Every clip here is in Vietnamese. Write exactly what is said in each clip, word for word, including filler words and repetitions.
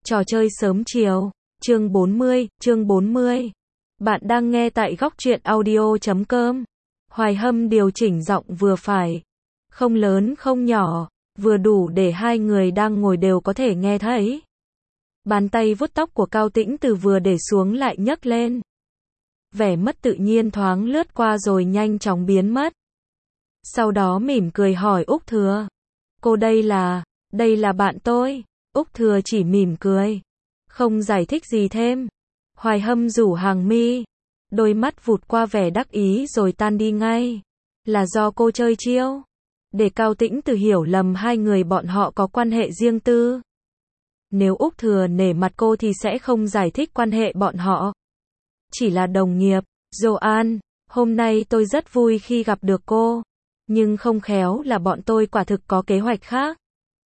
Trò chơi sớm chiều. Chương bốn mươi, chương bốn mươi. Bạn đang nghe tại góc truyện audio chấm com. Hoài Hâm điều chỉnh giọng vừa phải. Không lớn không nhỏ, vừa đủ để hai người đang ngồi đều có thể nghe thấy. Bàn tay vuốt tóc của Cao Tĩnh Từ vừa để xuống lại nhấc lên. Vẻ mất tự nhiên thoáng lướt qua rồi nhanh chóng biến mất. Sau đó mỉm cười hỏi Úc Thừa. Cô đây là, đây là bạn tôi. Úc Thừa chỉ mỉm cười, không giải thích gì thêm. Hoài Hâm rủ hàng mi, đôi mắt vụt qua vẻ đắc ý rồi tan đi ngay. Là do cô chơi chiêu, để Cao Tĩnh Từ hiểu lầm hai người bọn họ có quan hệ riêng tư. Nếu Úc Thừa nể mặt cô thì sẽ không giải thích quan hệ bọn họ. Chỉ là đồng nghiệp. Joan, hôm nay tôi rất vui khi gặp được cô. Nhưng không khéo là bọn tôi quả thực có kế hoạch khác.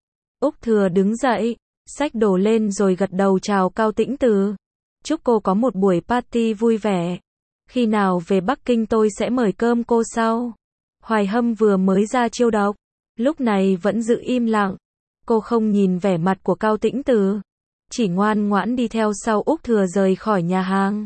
Úc Thừa đứng dậy, xách đồ lên rồi gật đầu chào Cao Tĩnh Từ. Chúc cô có một buổi party vui vẻ. Khi nào về Bắc Kinh tôi sẽ mời cơm cô sau. Hoài Hâm vừa mới ra chiêu độc, lúc này vẫn giữ im lặng. Cô không nhìn vẻ mặt của Cao Tĩnh Từ, chỉ ngoan ngoãn đi theo sau Úc Thừa rời khỏi nhà hàng.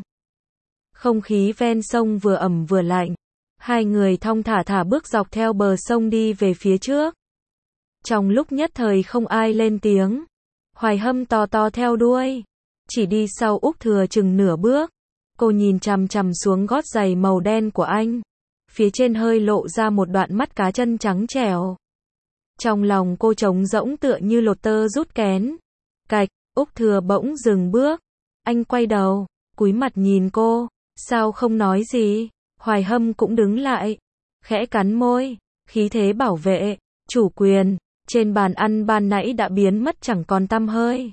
Không khí ven sông vừa ẩm vừa lạnh. Hai người thong thả thả bước dọc theo bờ sông đi về phía trước. Trong lúc nhất thời không ai lên tiếng, Hoài Hâm to to theo đuôi, chỉ đi sau Úc Thừa chừng nửa bước. Cô nhìn chằm chằm xuống gót giày màu đen của anh, phía trên hơi lộ ra một đoạn mắt cá chân trắng trẻo. Trong lòng cô trống rỗng tựa như lột tơ rút kén. Cạch, Úc Thừa bỗng dừng bước. Anh quay đầu, cúi mặt nhìn cô. Sao không nói gì? Hoài Hâm cũng đứng lại, khẽ cắn môi, khí thế bảo vệ, chủ quyền, trên bàn ăn ban nãy đã biến mất chẳng còn tăm hơi.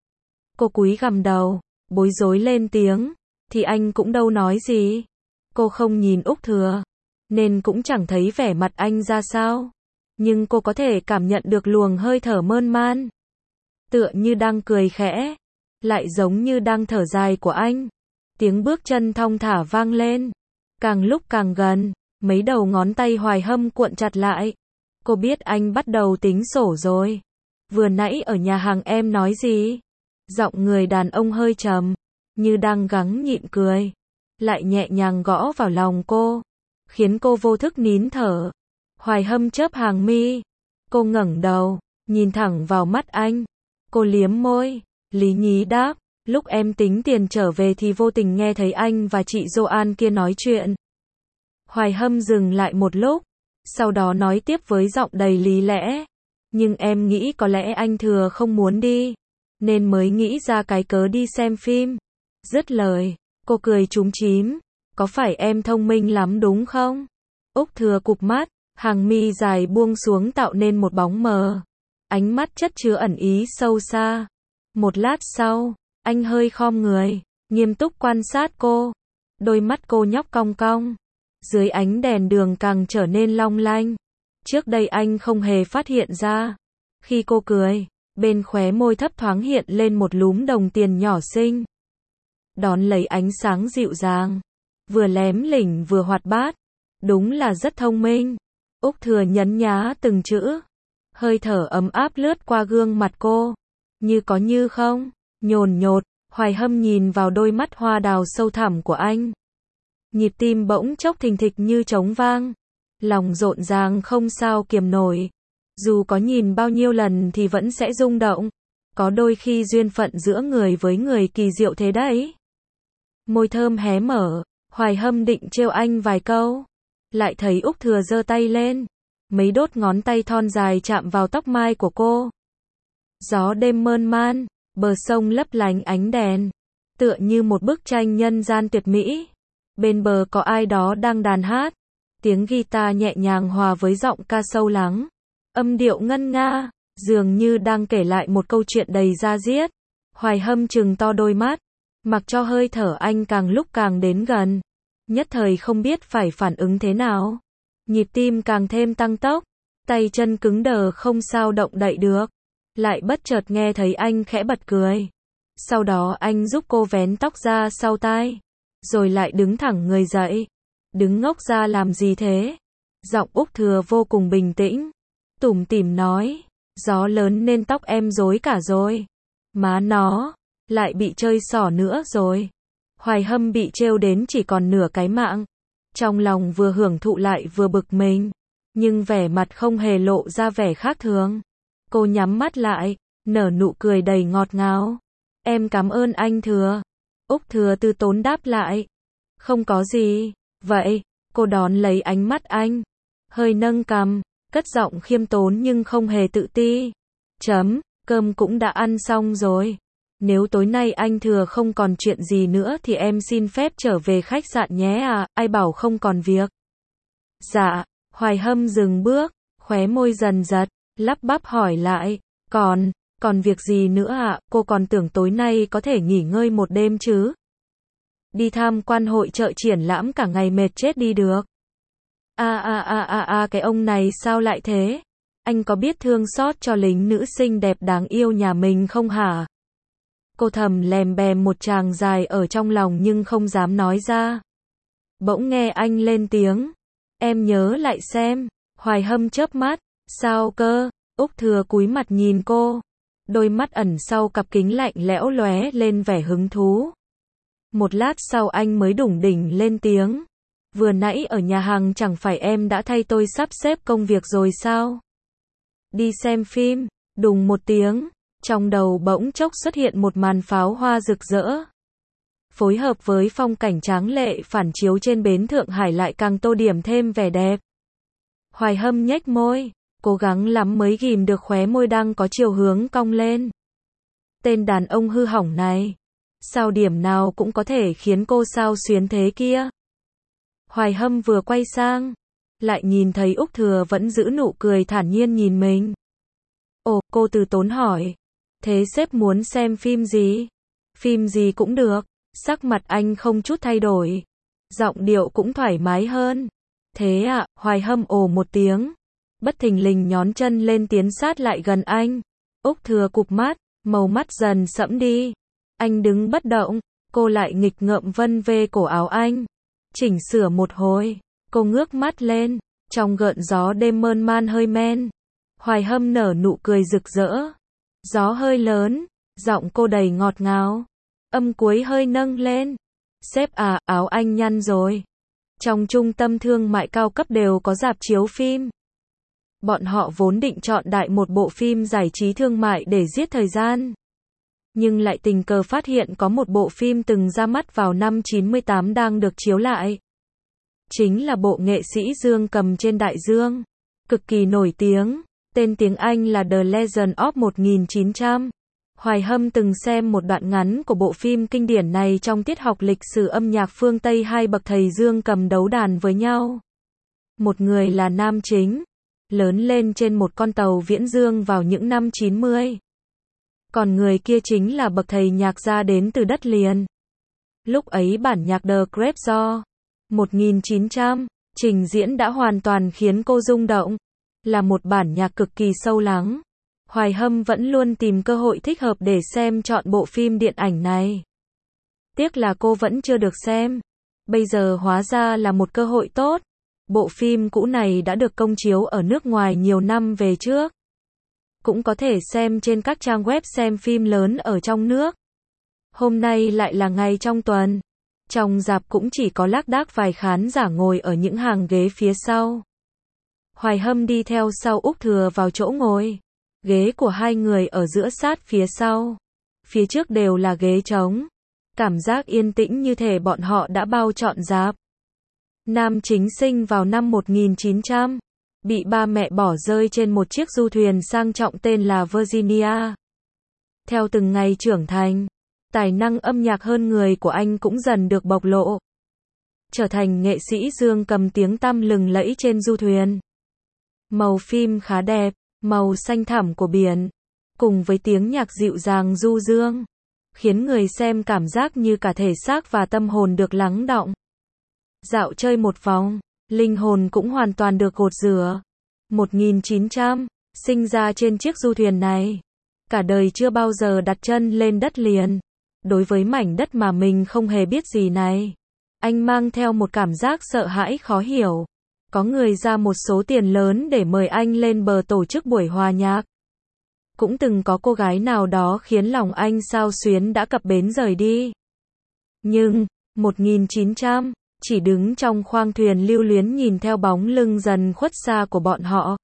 Cô cúi gằm đầu, bối rối lên tiếng, thì anh cũng đâu nói gì. Cô không nhìn Úc Thừa, nên cũng chẳng thấy vẻ mặt anh ra sao. Nhưng cô có thể cảm nhận được luồng hơi thở mơn man. Tựa như đang cười khẽ, lại giống như đang thở dài của anh. Tiếng bước chân thong thả vang lên, càng lúc càng gần, mấy đầu ngón tay Hoài Hâm cuộn chặt lại. Cô biết anh bắt đầu tính sổ rồi. Vừa nãy ở nhà hàng em nói gì? Giọng người đàn ông hơi trầm, như đang gắng nhịn cười, lại nhẹ nhàng gõ vào lòng cô, khiến cô vô thức nín thở. Hoài Hâm chớp hàng mi, cô ngẩng đầu, nhìn thẳng vào mắt anh. Cô liếm môi, lý nhí đáp, lúc em tính tiền trở về thì vô tình nghe thấy anh và chị Joan kia nói chuyện. Hoài Hâm dừng lại một lúc, sau đó nói tiếp với giọng đầy lý lẽ. Nhưng em nghĩ có lẽ anh Thừa không muốn đi, nên mới nghĩ ra cái cớ đi xem phim. Dứt lời, cô cười chúm chím. Có phải em thông minh lắm đúng không? Úc Thừa cụp mắt, hàng mi dài buông xuống tạo nên một bóng mờ. Ánh mắt chất chứa ẩn ý sâu xa. Một lát sau, anh hơi khom người, nghiêm túc quan sát cô. Đôi mắt cô nhóc cong cong, dưới ánh đèn đường càng trở nên long lanh. Trước đây anh không hề phát hiện ra. Khi cô cười, bên khóe môi thấp thoáng hiện lên một lúm đồng tiền nhỏ xinh. Đón lấy ánh sáng dịu dàng, vừa lém lỉnh vừa hoạt bát. Đúng là rất thông minh. Úc Thừa nhấn nhá từng chữ. Hơi thở ấm áp lướt qua gương mặt cô. Như có như không, nhồn nhột. Hoài Hâm nhìn vào đôi mắt hoa đào sâu thẳm của anh. Nhịp tim bỗng chốc thình thịch như trống vang. Lòng rộn ràng không sao kiềm nổi. Dù có nhìn bao nhiêu lần thì vẫn sẽ rung động. Có đôi khi duyên phận giữa người với người kỳ diệu thế đấy. Môi thơm hé mở, Hoài Hâm định trêu anh vài câu. Lại thấy Úc Thừa giơ tay lên. Mấy đốt ngón tay thon dài chạm vào tóc mai của cô. Gió đêm mơn man, bờ sông lấp lánh ánh đèn, tựa như một bức tranh nhân gian tuyệt mỹ. Bên bờ có ai đó đang đàn hát. Tiếng guitar nhẹ nhàng hòa với giọng ca sâu lắng. Âm điệu ngân nga, dường như đang kể lại một câu chuyện đầy da diết. Hoài Hâm trừng to đôi mắt, mặc cho hơi thở anh càng lúc càng đến gần. Nhất thời không biết phải phản ứng thế nào. Nhịp tim càng thêm tăng tốc, tay chân cứng đờ không sao động đậy được. Lại bất chợt nghe thấy anh khẽ bật cười. Sau đó anh giúp cô vén tóc ra sau tai, rồi lại đứng thẳng người dậy. Đứng ngốc ra làm gì thế? Giọng Úc Thừa vô cùng bình tĩnh, tủm tỉm nói, gió lớn nên tóc em rối cả rồi. Má nó, lại bị chơi xỏ nữa rồi. Hoài Hâm bị trêu đến chỉ còn nửa cái mạng. Trong lòng vừa hưởng thụ lại vừa bực mình. Nhưng vẻ mặt không hề lộ ra vẻ khác thường. Cô nhắm mắt lại, nở nụ cười đầy ngọt ngào. Em cảm ơn anh Thừa. Úc Thừa từ tốn đáp lại. Không có gì. Vậy, cô đón lấy ánh mắt anh. Hơi nâng cằm, cất giọng khiêm tốn nhưng không hề tự ti. Chấm, cơm cũng đã ăn xong rồi. Nếu tối nay anh Thừa không còn chuyện gì nữa thì em xin phép trở về khách sạn nhé à, ai bảo không còn việc. Dạ, Hoài Hâm dừng bước, khóe môi dần giật, lắp bắp hỏi lại, còn, còn việc gì nữa ạ, cô còn tưởng tối nay có thể nghỉ ngơi một đêm chứ. Đi tham quan hội chợ triển lãm cả ngày mệt chết đi được. A a a a a cái ông này sao lại thế? Anh có biết thương xót cho lính nữ xinh đẹp đáng yêu nhà mình không hả? Cô thầm lèm bèm một tràng dài ở trong lòng nhưng không dám nói ra. Bỗng nghe anh lên tiếng. Em nhớ lại xem. Hoài Hâm chớp mắt. Sao cơ? Úc Thừa cúi mặt nhìn cô. Đôi mắt ẩn sau cặp kính lạnh lẽo lóe lên vẻ hứng thú. Một lát sau anh mới đủng đỉnh lên tiếng. Vừa nãy ở nhà hàng chẳng phải em đã thay tôi sắp xếp công việc rồi sao? Đi xem phim. Đùng một tiếng. Trong đầu bỗng chốc xuất hiện một màn pháo hoa rực rỡ. Phối hợp với phong cảnh tráng lệ phản chiếu trên bến Thượng Hải lại càng tô điểm thêm vẻ đẹp. Hoài Hâm nhếch môi, cố gắng lắm mới ghim được khóe môi đang có chiều hướng cong lên. Tên đàn ông hư hỏng này, sao điểm nào cũng có thể khiến cô xao xuyến thế kia. Hoài Hâm vừa quay sang, lại nhìn thấy Úc Thừa vẫn giữ nụ cười thản nhiên nhìn mình. Ồ, cô từ tốn hỏi. Thế sếp muốn xem phim gì? Phim gì cũng được. Sắc mặt anh không chút thay đổi. Giọng điệu cũng thoải mái hơn. Thế ạ, à, Hoài Hâm ồ một tiếng. Bất thình lình nhón chân lên tiến sát lại gần anh. Úc Thừa cụp mắt, màu mắt dần sẫm đi. Anh đứng bất động, cô lại nghịch ngợm vân vê cổ áo anh. Chỉnh sửa một hồi, cô ngước mắt lên, trong gợn gió đêm mơn man hơi men. Hoài Hâm nở nụ cười rực rỡ. Gió hơi lớn, giọng cô đầy ngọt ngào. Âm cuối hơi nâng lên. Sếp à, áo anh nhăn rồi. Trong trung tâm thương mại cao cấp đều có rạp chiếu phim. Bọn họ vốn định chọn đại một bộ phim giải trí thương mại để giết thời gian. Nhưng lại tình cờ phát hiện có một bộ phim từng ra mắt vào năm chín mươi tám đang được chiếu lại. Chính là bộ nghệ sĩ Dương Cầm trên đại dương. Cực kỳ nổi tiếng. Tên tiếng Anh là The Legend of một nghìn chín trăm. Hoài Hâm từng xem một đoạn ngắn của bộ phim kinh điển này trong tiết học lịch sử âm nhạc phương Tây, hai bậc thầy Dương Cầm đấu đàn với nhau. Một người là nam chính, lớn lên trên một con tàu viễn dương vào những năm chín mươi. Còn người kia chính là bậc thầy nhạc gia đến từ đất liền. Lúc ấy bản nhạc The Grapes do một nghìn chín trăm trình diễn đã hoàn toàn khiến cô rung động. Là một bản nhạc cực kỳ sâu lắng. Hoài Hâm vẫn luôn tìm cơ hội thích hợp để xem chọn bộ phim điện ảnh này. Tiếc là cô vẫn chưa được xem. Bây giờ hóa ra là một cơ hội tốt. Bộ phim cũ này đã được công chiếu ở nước ngoài nhiều năm về trước. Cũng có thể xem trên các trang web xem phim lớn ở trong nước. Hôm nay lại là ngày trong tuần. Trong rạp cũng chỉ có lác đác vài khán giả ngồi ở những hàng ghế phía sau. Hoài Hâm đi theo sau Úc Thừa vào chỗ ngồi. Ghế của hai người ở giữa sát phía sau. Phía trước đều là ghế trống. Cảm giác yên tĩnh như thể bọn họ đã bao trọn rạp. Nam chính sinh vào năm một nghìn chín trăm. Bị ba mẹ bỏ rơi trên một chiếc du thuyền sang trọng tên là Virginia. Theo từng ngày trưởng thành, tài năng âm nhạc hơn người của anh cũng dần được bộc lộ. Trở thành nghệ sĩ Dương Cầm tiếng tăm lừng lẫy trên du thuyền. Màu phim khá đẹp, màu xanh thẳm của biển, cùng với tiếng nhạc dịu dàng du dương, khiến người xem cảm giác như cả thể xác và tâm hồn được lắng đọng. Dạo chơi một vòng, linh hồn cũng hoàn toàn được gột rửa. một nghìn chín trăm, sinh ra trên chiếc du thuyền này. Cả đời chưa bao giờ đặt chân lên đất liền. Đối với mảnh đất mà mình không hề biết gì này, anh mang theo một cảm giác sợ hãi khó hiểu. Có người ra một số tiền lớn để mời anh lên bờ tổ chức buổi hòa nhạc. Cũng từng có cô gái nào đó khiến lòng anh xao xuyến đã cập bến rời đi. Nhưng, một nghìn chín trăm, chỉ đứng trong khoang thuyền lưu luyến nhìn theo bóng lưng dần khuất xa của bọn họ.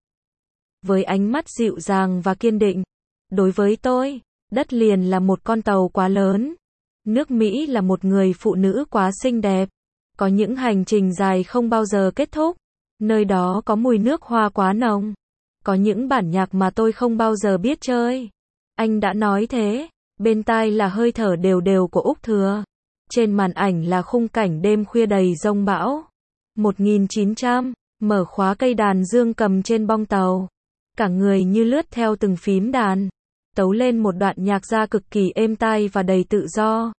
Với ánh mắt dịu dàng và kiên định. Đối với tôi, đất liền là một con tàu quá lớn. Nước Mỹ là một người phụ nữ quá xinh đẹp. Có những hành trình dài không bao giờ kết thúc. Nơi đó có mùi nước hoa quá nồng. Có những bản nhạc mà tôi không bao giờ biết chơi. Anh đã nói thế. Bên tai là hơi thở đều đều của Úc Thừa. Trên màn ảnh là khung cảnh đêm khuya đầy giông bão. một nghìn chín trăm, mở khóa cây đàn dương cầm trên bong tàu. Cả người như lướt theo từng phím đàn. Tấu lên một đoạn nhạc ra cực kỳ êm tai và đầy tự do.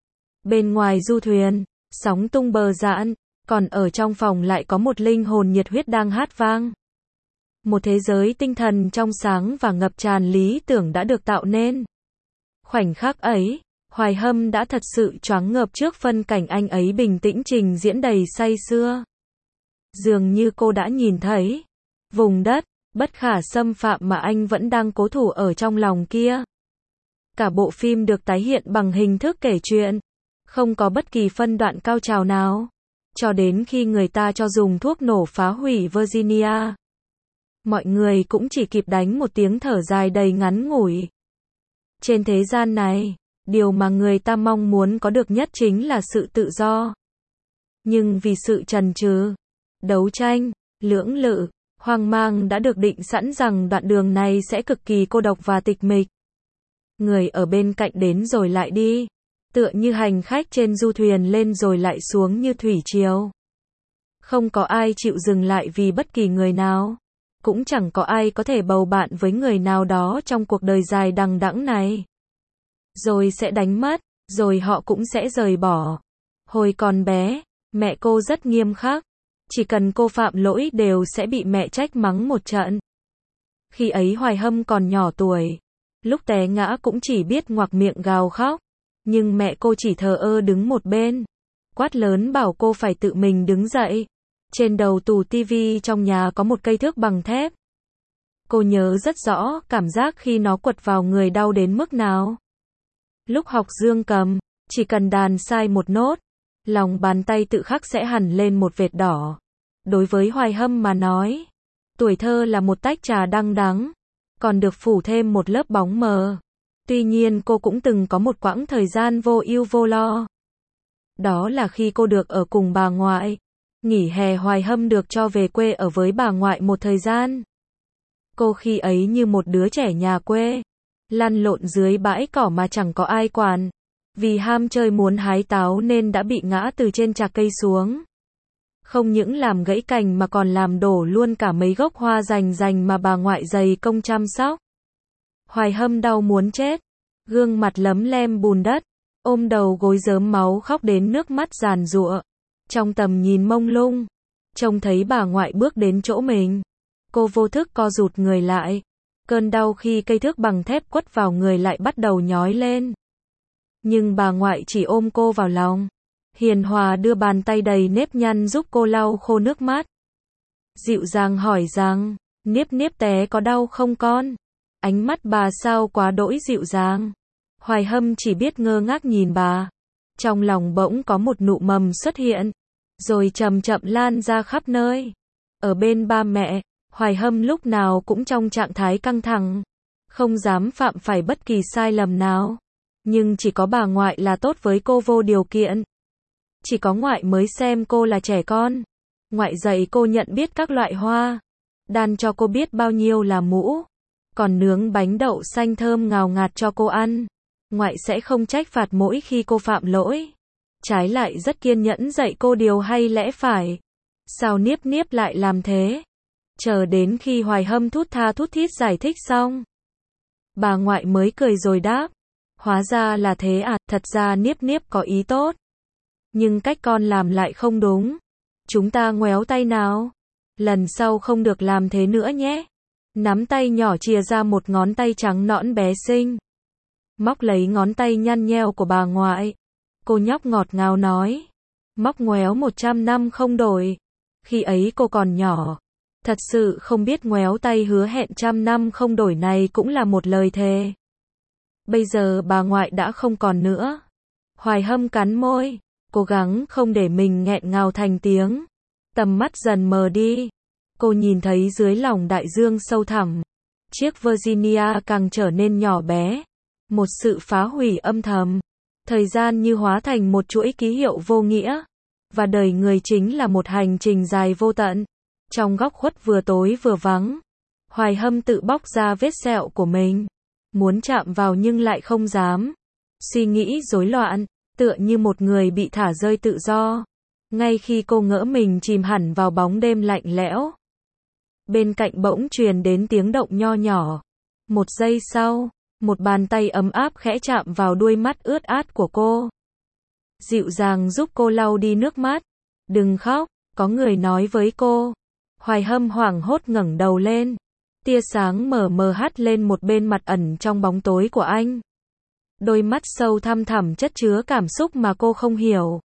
Bên ngoài du thuyền, sóng tung bờ dạn, còn ở trong phòng lại có một linh hồn nhiệt huyết đang hát vang. Một thế giới tinh thần trong sáng và ngập tràn lý tưởng đã được tạo nên. Khoảnh khắc ấy, Hoài Hâm đã thật sự choáng ngợp trước phân cảnh anh ấy bình tĩnh trình diễn đầy say sưa. Dường như cô đã nhìn thấy vùng đất bất khả xâm phạm mà anh vẫn đang cố thủ ở trong lòng kia. Cả bộ phim được tái hiện bằng hình thức kể chuyện, không có bất kỳ phân đoạn cao trào nào, cho đến khi người ta cho dùng thuốc nổ phá hủy Virginia. Mọi người cũng chỉ kịp đánh một tiếng thở dài đầy ngắn ngủi. Trên thế gian này, điều mà người ta mong muốn có được nhất chính là sự tự do. Nhưng vì sự chần chừ, đấu tranh, lưỡng lự, hoang mang đã được định sẵn rằng đoạn đường này sẽ cực kỳ cô độc và tịch mịch. Người ở bên cạnh đến rồi lại đi, tựa như hành khách trên du thuyền lên rồi lại xuống như thủy triều. Không có ai chịu dừng lại vì bất kỳ người nào. Cũng chẳng có ai có thể bầu bạn với người nào đó trong cuộc đời dài đằng đẵng này. Rồi sẽ đánh mất, rồi họ cũng sẽ rời bỏ. Hồi còn bé, mẹ cô rất nghiêm khắc. Chỉ cần cô phạm lỗi đều sẽ bị mẹ trách mắng một trận. Khi ấy Hoài Hâm còn nhỏ tuổi. Lúc té ngã cũng chỉ biết ngoạc miệng gào khóc. Nhưng mẹ cô chỉ thờ ơ đứng một bên. Quát lớn bảo cô phải tự mình đứng dậy. Trên đầu tủ tivi trong nhà có một cây thước bằng thép. Cô nhớ rất rõ cảm giác khi nó quật vào người đau đến mức nào. Lúc học dương cầm, chỉ cần đàn sai một nốt, lòng bàn tay tự khắc sẽ hằn lên một vệt đỏ. Đối với Hoài Hâm mà nói, tuổi thơ là một tách trà đắng đắng, còn được phủ thêm một lớp bóng mờ. Tuy nhiên cô cũng từng có một quãng thời gian vô ưu vô lo. Đó là khi cô được ở cùng bà ngoại. Nghỉ hè Hoài Hâm được cho về quê ở với bà ngoại một thời gian. Cô khi ấy như một đứa trẻ nhà quê, lăn lộn dưới bãi cỏ mà chẳng có ai quản. Vì ham chơi muốn hái táo nên đã bị ngã từ trên chạc cây xuống. Không những làm gãy cành mà còn làm đổ luôn cả mấy gốc hoa rành rành mà bà ngoại dày công chăm sóc. Hoài Hâm đau muốn chết, gương mặt lấm lem bùn đất, ôm đầu gối rớm máu khóc đến nước mắt giàn giụa. Trong tầm nhìn mông lung, trông thấy bà ngoại bước đến chỗ mình. Cô vô thức co rụt người lại. Cơn đau khi cây thước bằng thép quất vào người lại bắt đầu nhói lên. Nhưng bà ngoại chỉ ôm cô vào lòng. Hiền hòa đưa bàn tay đầy nếp nhăn giúp cô lau khô nước mắt. Dịu dàng hỏi rằng, Niếp Niếp té có đau không con? Ánh mắt bà sao quá đỗi dịu dàng. Hoài Hâm chỉ biết ngơ ngác nhìn bà. Trong lòng bỗng có một nụ mầm xuất hiện, rồi chậm chậm lan ra khắp nơi. Ở bên ba mẹ, Hoài Hâm lúc nào cũng trong trạng thái căng thẳng, không dám phạm phải bất kỳ sai lầm nào. Nhưng chỉ có bà ngoại là tốt với cô vô điều kiện. Chỉ có ngoại mới xem cô là trẻ con. Ngoại dạy cô nhận biết các loại hoa, đan cho cô biết bao nhiêu là mũ, còn nướng bánh đậu xanh thơm ngào ngạt cho cô ăn. Ngoại sẽ không trách phạt mỗi khi cô phạm lỗi. Trái lại rất kiên nhẫn dạy cô điều hay lẽ phải. Sao Niếp Niếp lại làm thế? Chờ đến khi Hoài Hâm thút tha thút thít giải thích xong, bà ngoại mới cười rồi đáp. Hóa ra là thế à, thật ra Niếp Niếp có ý tốt. Nhưng cách con làm lại không đúng. Chúng ta ngoéo tay nào. Lần sau không được làm thế nữa nhé. Nắm tay nhỏ chìa ra một ngón tay trắng nõn bé xinh. Móc lấy ngón tay nhăn nheo của bà ngoại. Cô nhóc ngọt ngào nói. Móc ngoéo một trăm năm không đổi. Khi ấy cô còn nhỏ. Thật sự không biết ngoéo tay hứa hẹn trăm năm không đổi này cũng là một lời thề. Bây giờ bà ngoại đã không còn nữa. Hoài Hâm cắn môi, cố gắng không để mình nghẹn ngào thành tiếng. Tầm mắt dần mờ đi. Cô nhìn thấy dưới lòng đại dương sâu thẳm. Chiếc Virginia càng trở nên nhỏ bé. Một sự phá hủy âm thầm. Thời gian như hóa thành một chuỗi ký hiệu vô nghĩa. Và đời người chính là một hành trình dài vô tận. Trong góc khuất vừa tối vừa vắng. Hoài Hâm tự bóc ra vết sẹo của mình. Muốn chạm vào nhưng lại không dám. Suy nghĩ rối loạn, tựa như một người bị thả rơi tự do. Ngay khi cô ngỡ mình chìm hẳn vào bóng đêm lạnh lẽo. Bên cạnh bỗng truyền đến tiếng động nho nhỏ. Một giây sau, một bàn tay ấm áp khẽ chạm vào đuôi mắt ướt át của cô. Dịu dàng giúp cô lau đi nước mắt. Đừng khóc, có người nói với cô. Hoài Hâm hoảng hốt ngẩng đầu lên. Tia sáng mờ mờ hắt lên một bên mặt ẩn trong bóng tối của anh. Đôi mắt sâu thăm thẳm chất chứa cảm xúc mà cô không hiểu.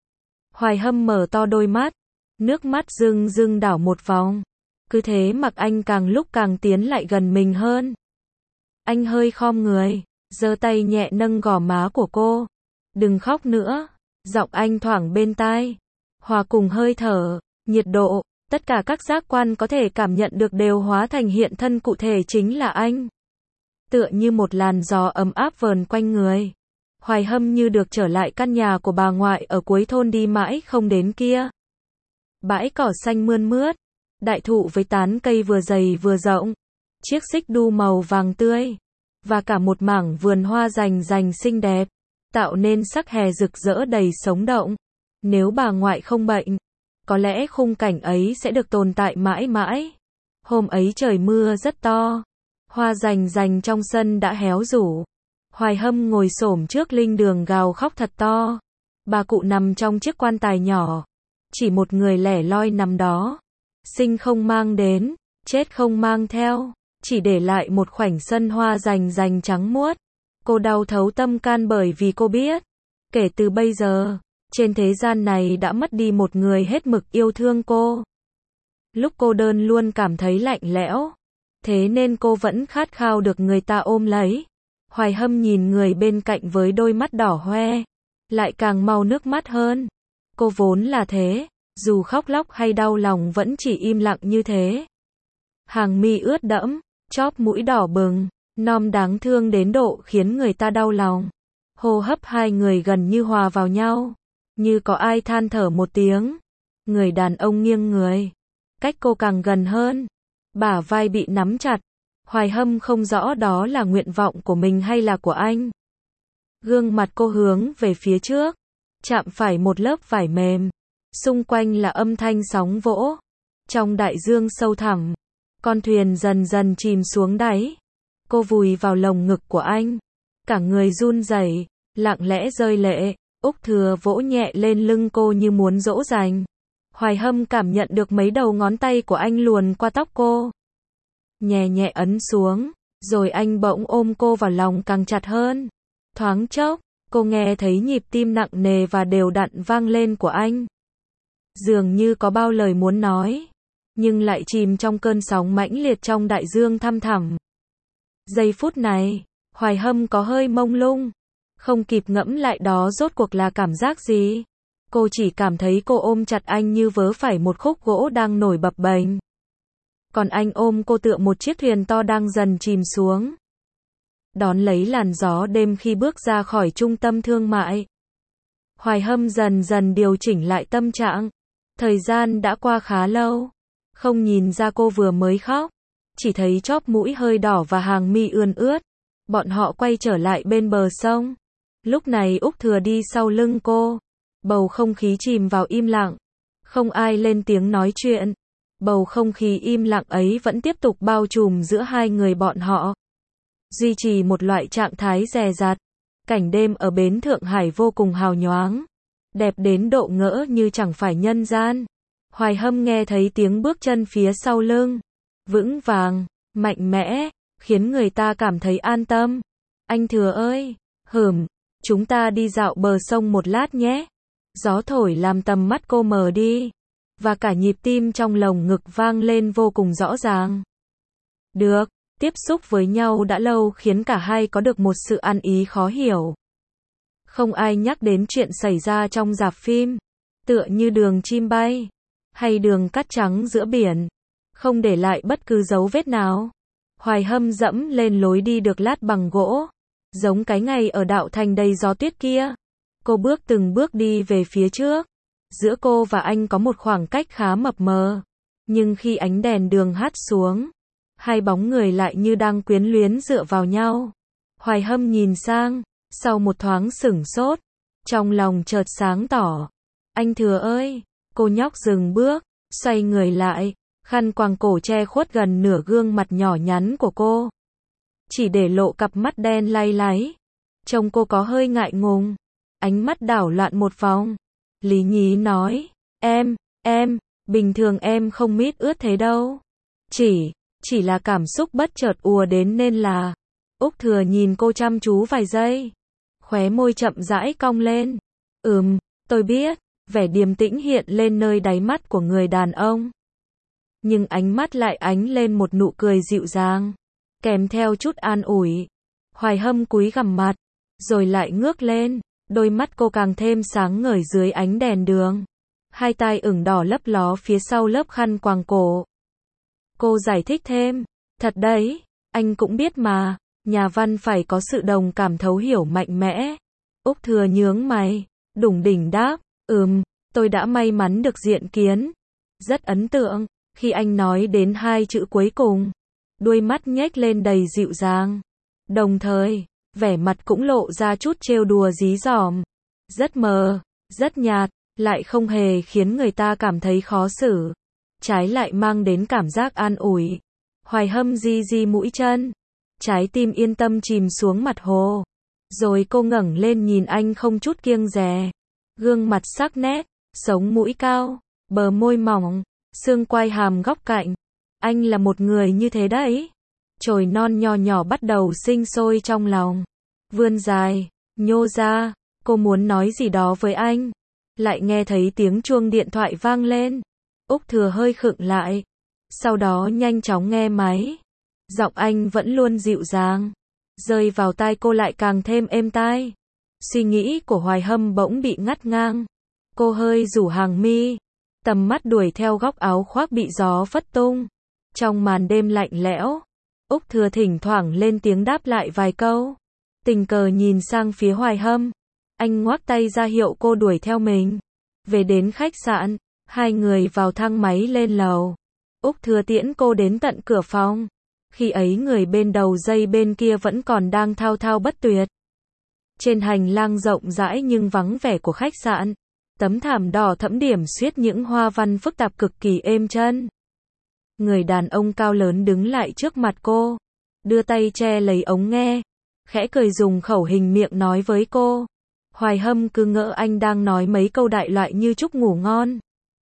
Hoài Hâm mở to đôi mắt. Nước mắt rưng rưng đảo một vòng. Cứ thế mặc anh càng lúc càng tiến lại gần mình hơn. Anh hơi khom người, giơ tay nhẹ nâng gò má của cô. Đừng khóc nữa. Giọng anh thoảng bên tai. Hòa cùng hơi thở, nhiệt độ, tất cả các giác quan có thể cảm nhận được đều hóa thành hiện thân cụ thể chính là anh. Tựa như một làn gió ấm áp vờn quanh người. Hoài Hâm như được trở lại căn nhà của bà ngoại ở cuối thôn đi mãi không đến kia. Bãi cỏ xanh mơn mướt, đại thụ với tán cây vừa dày vừa rộng, chiếc xích đu màu vàng tươi, và cả một mảng vườn hoa rành rành xinh đẹp, tạo nên sắc hè rực rỡ đầy sống động. Nếu bà ngoại không bệnh, có lẽ khung cảnh ấy sẽ được tồn tại mãi mãi. Hôm ấy trời mưa rất to, hoa rành rành trong sân đã héo rũ. Hoài Hâm ngồi xổm trước linh đường gào khóc thật to. Bà cụ nằm trong chiếc quan tài nhỏ, chỉ một người lẻ loi nằm đó. Sinh không mang đến, chết không mang theo, chỉ để lại một khoảnh sân hoa rành rành trắng muốt. Cô đau thấu tâm can bởi vì cô biết, kể từ bây giờ, trên thế gian này đã mất đi một người hết mực yêu thương cô. Lúc cô đơn luôn cảm thấy lạnh lẽo, thế nên cô vẫn khát khao được người ta ôm lấy. Hoài Hâm nhìn người bên cạnh với đôi mắt đỏ hoe, lại càng mau nước mắt hơn. Cô vốn là thế, dù khóc lóc hay đau lòng vẫn chỉ im lặng như thế. Hàng mi ướt đẫm, chóp mũi đỏ bừng, nom đáng thương đến độ khiến người ta đau lòng. Hô hấp hai người gần như hòa vào nhau, như có ai than thở một tiếng. Người đàn ông nghiêng người, cách cô càng gần hơn, bả vai bị nắm chặt. Hoài Hâm không rõ đó là nguyện vọng của mình hay là của anh. Gương mặt cô hướng về phía trước, chạm phải một lớp vải mềm. Xung quanh là âm thanh sóng vỗ. Trong đại dương sâu thẳm, con thuyền dần dần chìm xuống đáy. Cô vùi vào lồng ngực của anh, cả người run rẩy, lặng lẽ rơi lệ. Úc Thừa vỗ nhẹ lên lưng cô như muốn dỗ dành. Hoài Hâm cảm nhận được mấy đầu ngón tay của anh luồn qua tóc cô, nhẹ nhẹ ấn xuống, rồi anh bỗng ôm cô vào lòng càng chặt hơn. Thoáng chốc, cô nghe thấy nhịp tim nặng nề và đều đặn vang lên của anh. Dường như có bao lời muốn nói, nhưng lại chìm trong cơn sóng mãnh liệt trong đại dương thăm thẳm. Giây phút này, Hoài Hâm có hơi mông lung, không kịp ngẫm lại đó rốt cuộc là cảm giác gì. Cô chỉ cảm thấy cô ôm chặt anh như vớ phải một khúc gỗ đang nổi bập bềnh. Còn anh ôm cô tựa một chiếc thuyền to đang dần chìm xuống. Đón lấy làn gió đêm khi bước ra khỏi trung tâm thương mại. Hoài Hâm dần dần điều chỉnh lại tâm trạng. Thời gian đã qua khá lâu. Không nhìn ra cô vừa mới khóc. Chỉ thấy chóp mũi hơi đỏ và hàng mi ươn ướt. Bọn họ quay trở lại bên bờ sông. Lúc này Úc Thừa đi sau lưng cô. Bầu không khí chìm vào im lặng. Không ai lên tiếng nói chuyện. Bầu không khí im lặng ấy vẫn tiếp tục bao trùm giữa hai người bọn họ. Duy trì một loại trạng thái dè dặt. Cảnh đêm ở bến Thượng Hải vô cùng hào nhoáng. Đẹp đến độ ngỡ như chẳng phải nhân gian. Hoài Hâm nghe thấy tiếng bước chân phía sau lưng. Vững vàng, mạnh mẽ, khiến người ta cảm thấy an tâm. Anh Thừa ơi, hửm, chúng ta đi dạo bờ sông một lát nhé. Gió thổi làm tầm mắt cô mờ đi. và cả nhịp tim trong lồng ngực vang lên vô cùng rõ ràng. Được, tiếp xúc với nhau đã lâu khiến cả hai có được một sự ăn ý khó hiểu. Không ai nhắc đến chuyện xảy ra trong rạp phim, tựa như đường chim bay, hay đường cát trắng giữa biển, không để lại bất cứ dấu vết nào. Hoài Hâm dẫm lên lối đi được lát bằng gỗ, giống cái ngày ở đạo thành đầy gió tuyết kia. Cô bước từng bước đi về phía trước. Giữa cô và anh có một khoảng cách khá mập mờ, nhưng khi ánh đèn đường hắt xuống, hai bóng người lại như đang quyến luyến dựa vào nhau. Hoài Hâm nhìn sang, sau một thoáng sửng sốt, trong lòng chợt sáng tỏ. Anh Thừa ơi! Cô nhóc dừng bước, xoay người lại, khăn quàng cổ che khuất gần nửa gương mặt nhỏ nhắn của cô, chỉ để lộ cặp mắt đen lay láy. Trông cô có hơi ngại ngùng, ánh mắt đảo loạn một vòng. Lý Nhí nói, em, em, bình thường em không mít ướt thế đâu. Chỉ, chỉ là cảm xúc bất chợt ùa đến nên là. Úc Thừa nhìn cô chăm chú vài giây, khóe môi chậm rãi cong lên. Ừm, tôi biết, vẻ điềm tĩnh hiện lên nơi đáy mắt của người đàn ông. Nhưng ánh mắt lại ánh lên một nụ cười dịu dàng, kèm theo chút an ủi. Hoài Hâm cúi gằm mặt, rồi lại ngước lên, đôi mắt cô càng thêm sáng ngời dưới ánh đèn đường. Hai tai ửng đỏ lấp ló phía sau lớp khăn quàng cổ. Cô giải thích thêm, thật đấy, anh cũng biết mà, nhà văn phải có sự đồng cảm thấu hiểu mạnh mẽ. Úc Thừa nhướng mày, đủng đỉnh đáp, ừm, tôi đã may mắn được diện kiến. Rất ấn tượng, khi anh nói đến hai chữ cuối cùng, đuôi mắt nhếch lên đầy dịu dàng. Đồng thời, vẻ mặt cũng lộ ra chút trêu đùa dí dỏm. Rất mờ, rất nhạt, lại không hề khiến người ta cảm thấy khó xử. Trái lại mang đến cảm giác an ủi. Hoài Hâm di di mũi chân, trái tim yên tâm chìm xuống mặt hồ. Rồi cô ngẩng lên nhìn anh không chút kiêng dè. Gương mặt sắc nét, sống mũi cao, bờ môi mỏng, xương quai hàm góc cạnh. Anh là một người như thế đấy. Chồi non nho nhỏ bắt đầu sinh sôi trong lòng. Vươn dài, nhô ra, cô muốn nói gì đó với anh. Lại nghe thấy tiếng chuông điện thoại vang lên. Úc Thừa hơi khựng lại. Sau đó nhanh chóng nghe máy. Giọng anh vẫn luôn dịu dàng. Rơi vào tai cô lại càng thêm êm tai. Suy nghĩ của Hoài Hâm bỗng bị ngắt ngang. Cô hơi rủ hàng mi, tầm mắt đuổi theo góc áo khoác bị gió phất tung. Trong màn đêm lạnh lẽo, Úc Thừa thỉnh thoảng lên tiếng đáp lại vài câu. Tình cờ nhìn sang phía Hoài Hâm, anh ngoắc tay ra hiệu cô đuổi theo mình. Về đến khách sạn, hai người vào thang máy lên lầu. Úc Thừa tiễn cô đến tận cửa phòng. Khi ấy người bên đầu dây bên kia vẫn còn đang thao thao bất tuyệt. Trên hành lang rộng rãi nhưng vắng vẻ của khách sạn, tấm thảm đỏ thẫm điểm xuyết những hoa văn phức tạp cực kỳ êm chân. Người đàn ông cao lớn đứng lại trước mặt cô, đưa tay che lấy ống nghe, khẽ cười dùng khẩu hình miệng nói với cô. Hoài Hâm cứ ngỡ anh đang nói mấy câu đại loại như chúc ngủ ngon,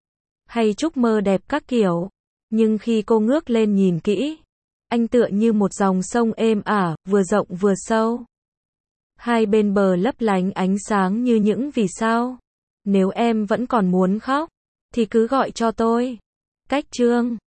hay chúc mơ đẹp các kiểu. Nhưng khi cô ngước lên nhìn kỹ, anh tựa như một dòng sông êm ả, vừa rộng vừa sâu. Hai bên bờ lấp lánh ánh sáng như những vì sao. Nếu em vẫn còn muốn khóc, thì cứ gọi cho tôi. Cách chương